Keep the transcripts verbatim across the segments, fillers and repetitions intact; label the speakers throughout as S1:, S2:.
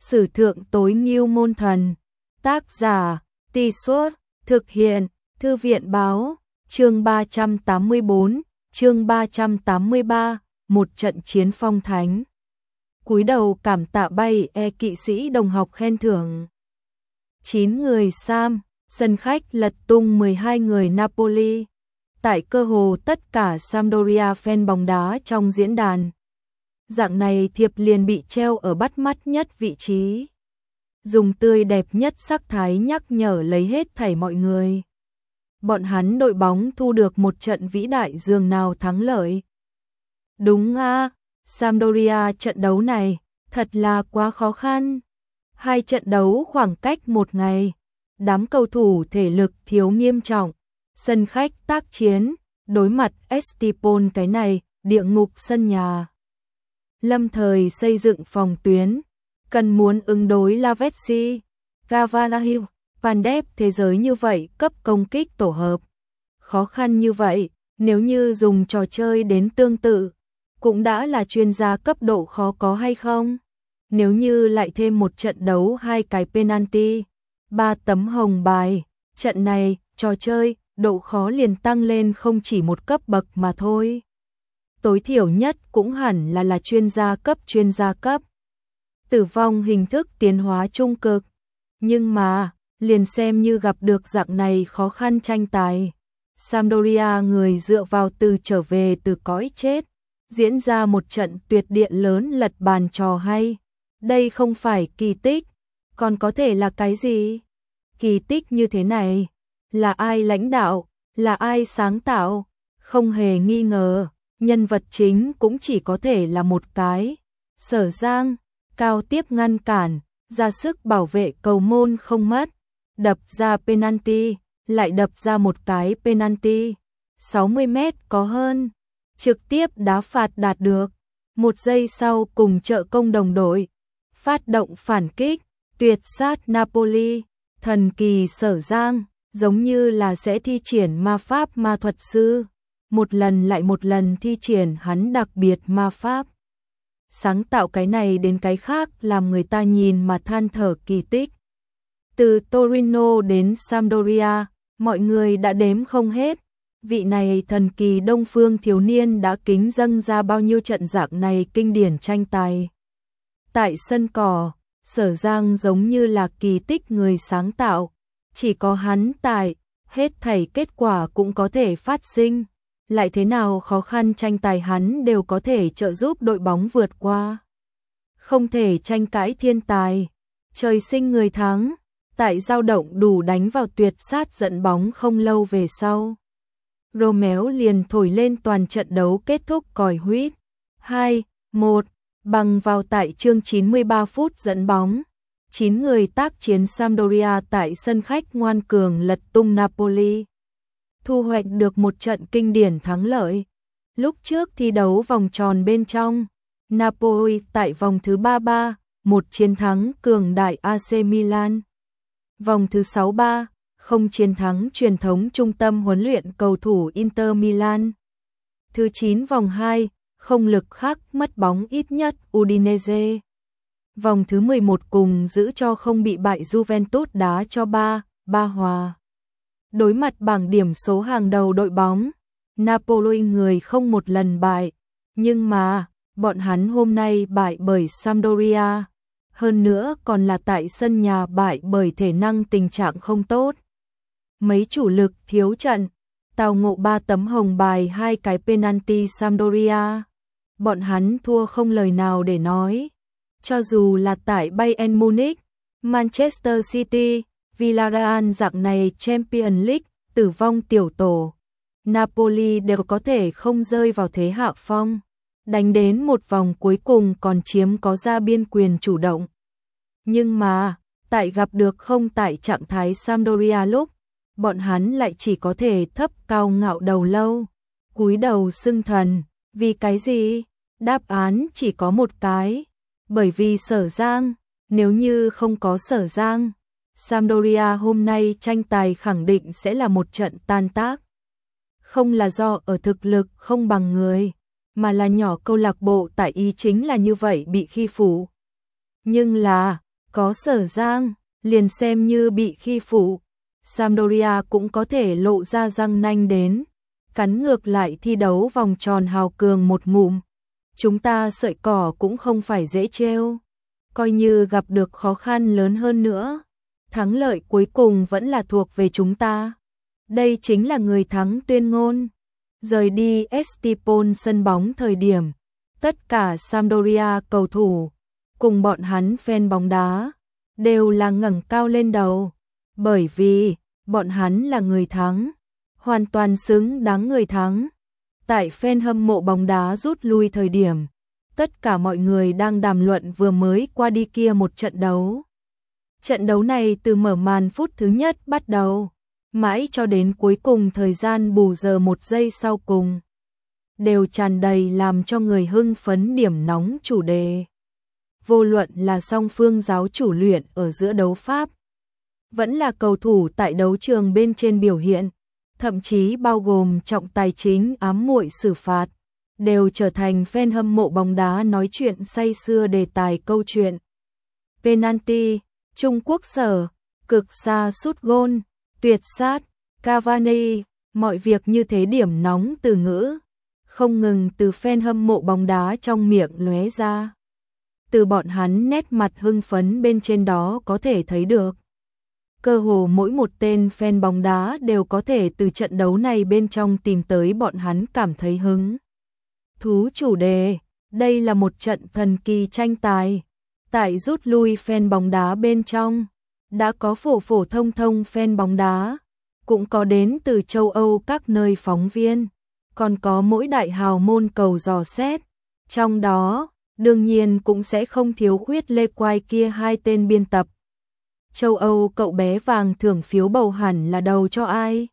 S1: Sử thượng tối nghêu môn thần. Tác giả, Tì Suốt, thực hiện, Thư viện báo, chương ba trăm tám mươi bốn, chương ba trăm tám mươi ba, một trận chiến phong thánh. Cúi đầu cảm tạ bay e kỵ sĩ đồng học khen thưởng. chín người Sam, sân khách lật tung mười hai người Napoli. Tại cơ hồ tất cả Sampdoria fan bóng đá trong diễn đàn. Dạng này thiệp liền bị treo ở bắt mắt nhất vị trí. Dùng tươi đẹp nhất sắc thái nhắc nhở lấy hết thảy mọi người. Bọn hắn đội bóng thu được một trận vĩ đại dường nào thắng lợi. Đúng a, Sampdoria trận đấu này thật là quá khó khăn. Hai trận đấu khoảng cách một ngày. Đám cầu thủ thể lực thiếu nghiêm trọng. Sân khách tác chiến, đối mặt Estipon cái này, địa ngục sân nhà. Lâm thời xây dựng phòng tuyến, cần muốn ứng đối Lavezzi, Cavanaugh, Van Dep thế giới như vậy cấp công kích tổ hợp. Khó khăn như vậy, nếu như dùng trò chơi đến tương tự, cũng đã là chuyên gia cấp độ khó có hay không? Nếu như lại thêm một trận đấu hai cái penalty, ba tấm hồng bài, trận này, trò chơi, độ khó liền tăng lên không chỉ một cấp bậc mà thôi. Tối thiểu nhất cũng hẳn là là chuyên gia cấp chuyên gia cấp. Tử vong hình thức tiến hóa trung cực. Nhưng mà, liền xem như gặp được dạng này khó khăn tranh tài. Sampdoria người dựa vào từ trở về từ cõi chết. Diễn ra một trận tuyệt điện lớn lật bàn trò hay. Đây không phải kỳ tích. Còn có thể là cái gì? Kỳ tích như thế này. Là ai lãnh đạo? Là ai sáng tạo? Không hề nghi ngờ. Nhân vật chính cũng chỉ có thể là một cái. Sở Giang, cao tiếp ngăn cản, ra sức bảo vệ cầu môn không mất. Đập ra penalty, lại đập ra một cái penalty. sáu mươi mét có hơn. Trực tiếp đá phạt đạt được. Một giây sau cùng trợ công đồng đội. Phát động phản kích, tuyệt sát Napoli. Thần kỳ Sở Giang, giống như là sẽ thi triển ma pháp ma thuật sư. Một lần lại một lần thi triển hắn đặc biệt ma pháp. Sáng tạo cái này đến cái khác làm người ta nhìn mà than thở kỳ tích. Từ Torino đến Sampdoria, mọi người đã đếm không hết. Vị này thần kỳ đông phương thiếu niên đã kính dâng ra bao nhiêu trận dạng này kinh điển tranh tài. Tại sân cỏ, Sở Giang giống như là kỳ tích người sáng tạo. Chỉ có hắn tại, hết thảy kết quả cũng có thể phát sinh. Lại thế nào khó khăn tranh tài hắn đều có thể trợ giúp đội bóng vượt qua. Không thể tranh cãi thiên tài. Trời sinh người thắng. Tại dao động đủ đánh vào tuyệt sát dẫn bóng không lâu về sau. Romeo liền thổi lên toàn trận đấu kết thúc còi huýt. hai, một, bằng vào tại chương chín mươi ba phút dẫn bóng. chín người tác chiến Sampdoria tại sân khách ngoan cường lật tung Napoli. Thu hoạch được một trận kinh điển thắng lợi. Lúc trước thi đấu vòng tròn bên trong, Napoli tại vòng thứ ba mươi ba, một chiến thắng cường đại a xê Milan. Vòng thứ sáu mươi ba, không chiến thắng truyền thống trung tâm huấn luyện cầu thủ Inter Milan. Thứ chín vòng hai, không lực khắc mất bóng ít nhất Udinese. Vòng thứ mười một cùng giữ cho không bị bại Juventus đá cho ba, ba hòa. Đối mặt bảng điểm số hàng đầu đội bóng, Napoli người không một lần bại, nhưng mà, bọn hắn hôm nay bại bởi Sampdoria, hơn nữa còn là tại sân nhà bại bởi thể năng tình trạng không tốt. Mấy chủ lực thiếu trận, tào ngộ ba tấm hồng bài hai cái penalty Sampdoria. Bọn hắn thua không lời nào để nói. Cho dù là tại Bayern Munich, Manchester City, Villarreal dạng này Champions League, tử vong tiểu tổ, Napoli đều có thể không rơi vào thế hạ phong, đánh đến một vòng cuối cùng còn chiếm có ra biên quyền chủ động. Nhưng mà, tại gặp được không tại trạng thái Sampdoria lúc, bọn hắn lại chỉ có thể thấp cao ngạo đầu lâu, cúi đầu xưng thần, vì cái gì? Đáp án chỉ có một cái, bởi vì Sở Giang, nếu như không có Sở Giang, Sampdoria hôm nay tranh tài khẳng định sẽ là một trận tan tác. Không là do ở thực lực không bằng người, mà là nhỏ câu lạc bộ tại ý chính là như vậy bị khi phụ. Nhưng là, Có Sở Giang, liền xem như bị khi phụ, Sampdoria cũng có thể lộ ra răng nanh đến, cắn ngược lại thi đấu vòng tròn hào cường một ngụm. Chúng ta sợi cỏ cũng không phải dễ trêu, coi như gặp được khó khăn lớn hơn nữa, thắng lợi cuối cùng vẫn là thuộc về chúng ta. Đây chính là người thắng tuyên ngôn. Rời đi Estipon sân bóng thời điểm, tất cả Sampdoria cầu thủ, cùng bọn hắn fan bóng đá, đều là ngẩng cao lên đầu, bởi vì bọn hắn là người thắng, hoàn toàn xứng đáng người thắng. Tại fan hâm mộ bóng đá rút lui thời điểm, tất cả mọi người đang đàm luận vừa mới qua đi kia một trận đấu. Trận đấu này từ mở màn phút thứ nhất bắt đầu, mãi cho đến cuối cùng thời gian bù giờ một giây sau cùng, đều tràn đầy làm cho người hưng phấn điểm nóng chủ đề. Vô luận là song phương giáo chủ luyện ở giữa đấu pháp, vẫn là cầu thủ tại đấu trường bên trên biểu hiện, thậm chí bao gồm trọng tài chính ám muội xử phạt, đều trở thành fan hâm mộ bóng đá nói chuyện say sưa đề tài câu chuyện. Penalty, Trung Quốc Sở, cực xa sút gôn, tuyệt sát, Cavani, mọi việc như thế điểm nóng từ ngữ, không ngừng từ fan hâm mộ bóng đá trong miệng lóe ra. Từ bọn hắn nét mặt hưng phấn bên trên đó có thể thấy được. Cơ hồ mỗi một tên fan bóng đá đều có thể từ trận đấu này bên trong tìm tới bọn hắn cảm thấy hứng thú chủ đề. Đây là một trận thần kỳ tranh tài. Tại rút lui fan bóng đá bên trong, đã có phổ phổ thông thông fan bóng đá, cũng có đến từ châu Âu các nơi phóng viên, còn có mỗi đại hào môn cầu dò xét. Trong đó, đương nhiên cũng sẽ không thiếu khuyết Lê Quai kia hai tên biên tập. Châu Âu cậu bé vàng thưởng phiếu bầu hẳn là đầu cho ai?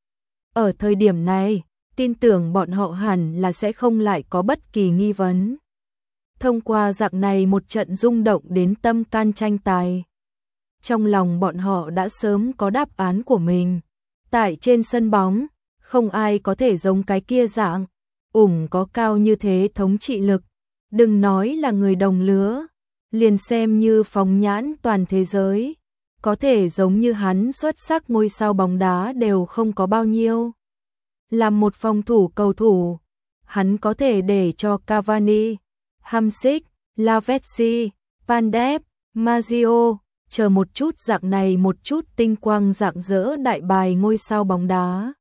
S1: Ở thời điểm này, tin tưởng bọn họ hẳn là sẽ không lại có bất kỳ nghi vấn. Thông qua dạng này một trận rung động đến tâm can tranh tài, trong lòng bọn họ đã sớm có đáp án của mình. Tại trên sân bóng, không ai có thể giống cái kia dạng, ủng có cao như thế thống trị lực. Đừng nói là người đồng lứa, liền xem như phóng nhãn toàn thế giới, có thể giống như hắn xuất sắc ngôi sao bóng đá đều không có bao nhiêu. Làm một phòng thủ cầu thủ, hắn có thể để cho Cavani, Hamsik, Lavezzi, Van Dijk, Mario, chờ một chút dạng này một chút tinh quang rạng rỡ đại bài ngôi sao bóng đá.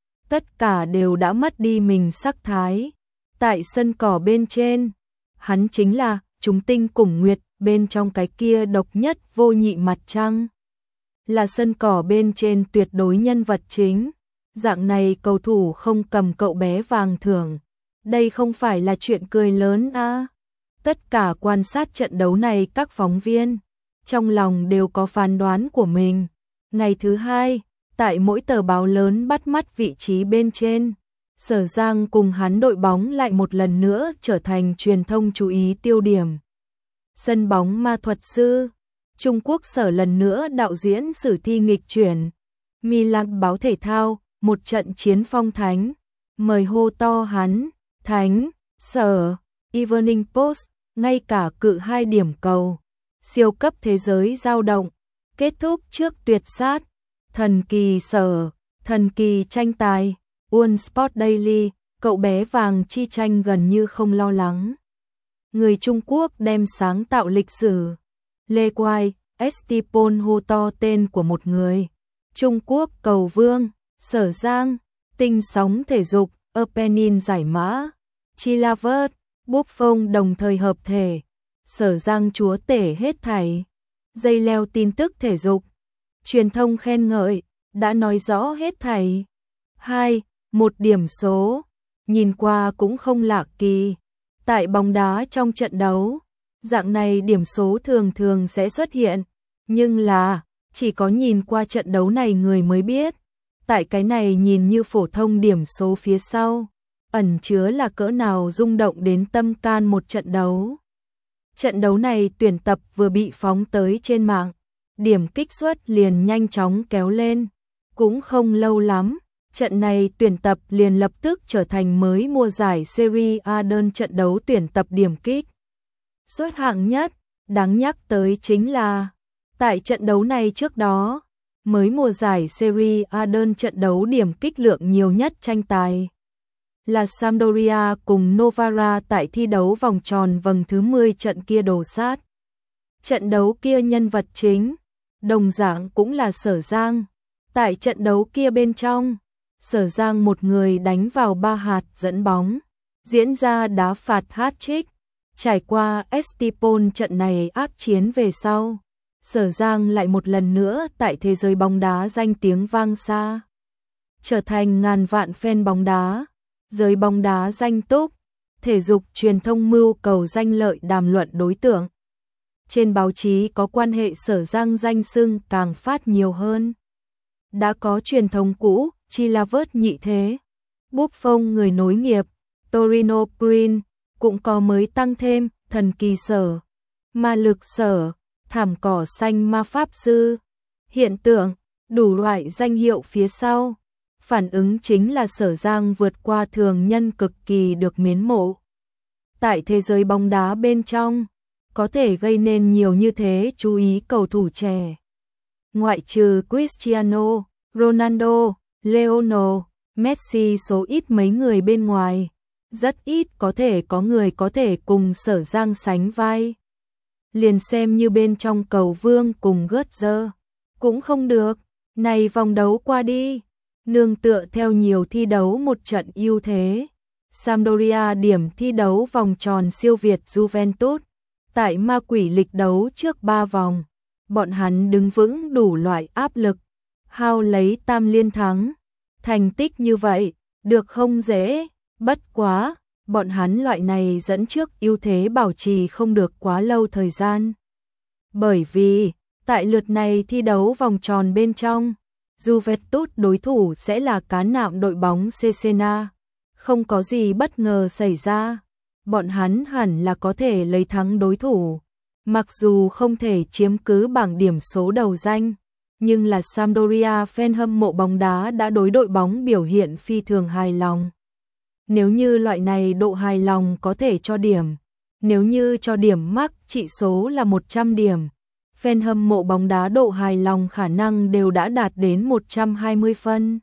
S1: Tất cả đều đã mất đi mình sắc thái. Tại sân cỏ bên trên, hắn chính là chúng tinh cùng nguyệt bên trong cái kia độc nhất vô nhị mặt trăng. Là sân cỏ bên trên tuyệt đối nhân vật chính. Dạng này cầu thủ không cầm cậu bé vàng thưởng. Đây không phải là chuyện cười lớn à. Tất cả quan sát trận đấu này các phóng viên, trong lòng đều có phán đoán của mình. Ngày thứ hai, tại mỗi tờ báo lớn bắt mắt vị trí bên trên, Sở Giang cùng hắn đội bóng lại một lần nữa trở thành truyền thông chú ý tiêu điểm. Sân bóng ma thuật sư, Trung Quốc Sở lần nữa đạo diễn sử thi nghịch chuyển. Milan báo thể thao, một trận chiến phong thánh, mời hô to hắn, thánh, Sở, Evening Post, ngay cả cự hai điểm cầu. Siêu cấp thế giới dao động, kết thúc trước tuyệt sát, thần kỳ Sở, thần kỳ tranh tài. One Sport Daily, cậu bé vàng chi tranh gần như không lo lắng. Người Trung Quốc đem sáng tạo lịch sử. Lê Quai, Estipon hô to tên của một người. Trung Quốc cầu vương, Sở Giang, tinh sóng thể dục, Opening giải mã. Chilavert, Buffon đồng thời hợp thể. Sở Giang chúa tể hết thảy. Dây leo tin tức thể dục. Truyền thông khen ngợi, đã nói rõ hết thảy. Hai, một điểm số, nhìn qua cũng không lạ kỳ. Tại bóng đá trong trận đấu, dạng này điểm số thường thường sẽ xuất hiện, nhưng là chỉ có nhìn qua trận đấu này người mới biết. Tại cái này nhìn như phổ thông điểm số phía sau, ẩn chứa là cỡ nào rung động đến tâm can một trận đấu. Trận đấu này tuyển tập vừa bị phóng tới trên mạng, điểm kích suất liền nhanh chóng kéo lên, cũng không lâu lắm. Trận này tuyển tập liền lập tức trở thành mới mùa giải Serie A đơn trận đấu tuyển tập điểm kích suất hạng nhất. Đáng nhắc tới chính là, tại trận đấu này trước đó, mới mùa giải Serie A đơn trận đấu điểm kích lượng nhiều nhất tranh tài là Sampdoria cùng Novara tại thi đấu vòng tròn vòng thứ mười trận kia đồ sát. Trận đấu kia nhân vật chính, đồng dạng cũng là Sở Giang. Tại trận đấu kia bên trong, Sở Giang một người đánh vào ba hạt dẫn bóng, diễn ra đá phạt hat-trick. Trải qua Estipon trận này ác chiến về sau, Sở Giang lại một lần nữa tại thế giới bóng đá danh tiếng vang xa, trở thành ngàn vạn fan bóng đá, giới bóng đá danh túc, thể dục truyền thông mưu cầu danh lợi đàm luận đối tượng. Trên báo chí có quan hệ Sở Giang danh xưng càng phát nhiều hơn. Đã có truyền thống cũ, Chilavert nhị thế, Buffon người nối nghiệp, Torino Prince, cũng có mới tăng thêm, thần kỳ Sở, ma lực Sở, thảm cỏ xanh ma pháp sư, hiện tượng, đủ loại danh hiệu phía sau. Phản ứng chính là Sở Giang vượt qua thường nhân cực kỳ được mến mộ. Tại thế giới bóng đá bên trong, có thể gây nên nhiều như thế chú ý cầu thủ trẻ. Ngoại trừ Cristiano, Ronaldo, Lionel, Messi số ít mấy người bên ngoài, rất ít có thể có người có thể cùng Sở Giang sánh vai. Liền xem như bên trong cầu vương cùng Götze, cũng không được, này vòng đấu qua đi, nương tựa theo nhiều thi đấu một trận ưu thế. Sampdoria điểm thi đấu vòng tròn siêu việt Juventus, tại ma quỷ lịch đấu trước ba vòng, bọn hắn đứng vững đủ loại áp lực, hao lấy tam liên thắng. Thành tích như vậy, được không dễ, bất quá, bọn hắn loại này dẫn trước ưu thế bảo trì không được quá lâu thời gian. Bởi vì, tại lượt này thi đấu vòng tròn bên trong, Juventus đối thủ sẽ là cá nạm đội bóng Cesena. Không có gì bất ngờ xảy ra, bọn hắn hẳn là có thể lấy thắng đối thủ. Mặc dù không thể chiếm cứ bảng điểm số đầu danh, nhưng là Sampdoria fan hâm mộ bóng đá đã đối đội bóng biểu hiện phi thường hài lòng. Nếu như loại này độ hài lòng có thể cho điểm, nếu như cho điểm mắc trị số là một trăm điểm, fan hâm mộ bóng đá độ hài lòng khả năng đều đã đạt đến một trăm hai mươi phân.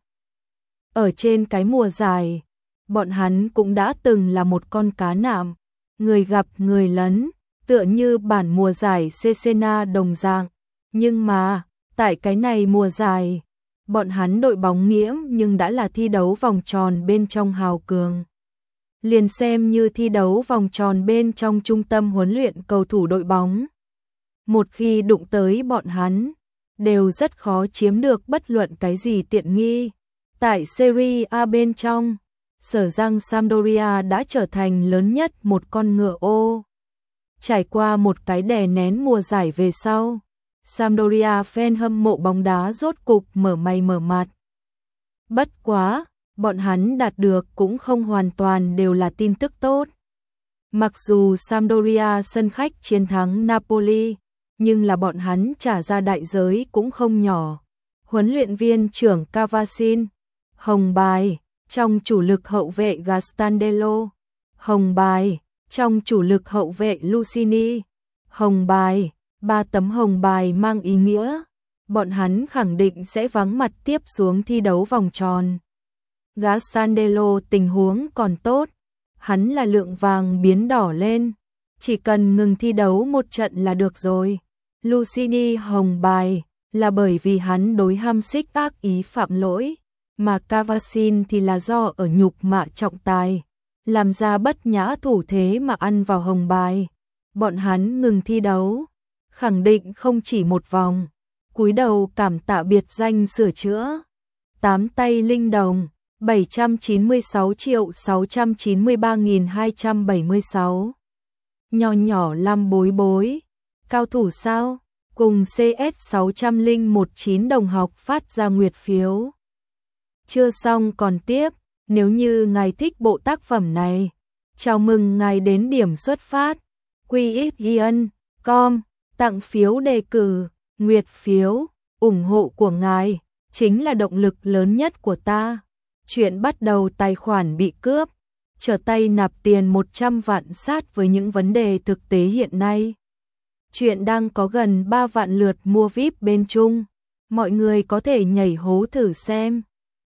S1: Ở trên cái mùa giải, bọn hắn cũng đã từng là một con cá nạm, người gặp người lấn, tựa như bản mùa giải Cesena đồng dạng. Nhưng mà, tại cái này mùa giải, bọn hắn đội bóng nghiễm nhưng đã là thi đấu vòng tròn bên trong hào cường. Liền xem như thi đấu vòng tròn bên trong trung tâm huấn luyện cầu thủ đội bóng. Một khi đụng tới bọn hắn, đều rất khó chiếm được bất luận cái gì tiện nghi. Tại Serie A bên trong, Sở Giang Sampdoria đã trở thành lớn nhất một con ngựa ô. Trải qua một cái đè nén mùa giải về sau, Sampdoria fan hâm mộ bóng đá rốt cục mở mày mở mặt. Bất quá, bọn hắn đạt được cũng không hoàn toàn đều là tin tức tốt. Mặc dù Sampdoria sân khách chiến thắng Napoli, nhưng là bọn hắn trả ra đại giới cũng không nhỏ. Huấn luyện viên trưởng Cavasin, hồng bài, trong chủ lực hậu vệ Gastandello, hồng bài, trong chủ lực hậu vệ Lucini, hồng bài, ba tấm hồng bài mang ý nghĩa, bọn hắn khẳng định sẽ vắng mặt tiếp xuống thi đấu vòng tròn. Gastandello tình huống còn tốt, hắn là lượng vàng biến đỏ lên, chỉ cần ngừng thi đấu một trận là được rồi. Lucini hồng bài là bởi vì hắn đối ham xích ác ý phạm lỗi, mà Cavasin thì là do ở nhục mạ trọng tài, làm ra bất nhã thủ thế mà ăn vào hồng bài. Bọn hắn ngừng thi đấu, khẳng định không chỉ một vòng, cúi đầu cảm tạ biệt danh sửa chữa. Tám tay linh đồng, bảy trăm chín mươi sáu triệu sáu trăm chín mươi ba nghìn hai trăm bảy mươi sáu. Nhỏ nhỏ làm bối bối, cao thủ sao? Cùng xê ét sáu không một chín đồng học phát ra nguyệt phiếu. Chưa xong còn tiếp, nếu như ngài thích bộ tác phẩm này, chào mừng ngài đến điểm xuất phát, quy ích yên com, tặng phiếu đề cử, nguyệt phiếu, ủng hộ của ngài, chính là động lực lớn nhất của ta. Chuyện bắt đầu tài khoản bị cướp, trở tay nạp tiền một trăm vạn sát với những vấn đề thực tế hiện nay. Chuyện đang có gần ba vạn lượt mua vi ai pi bên Trung. Mọi người có thể nhảy hố thử xem.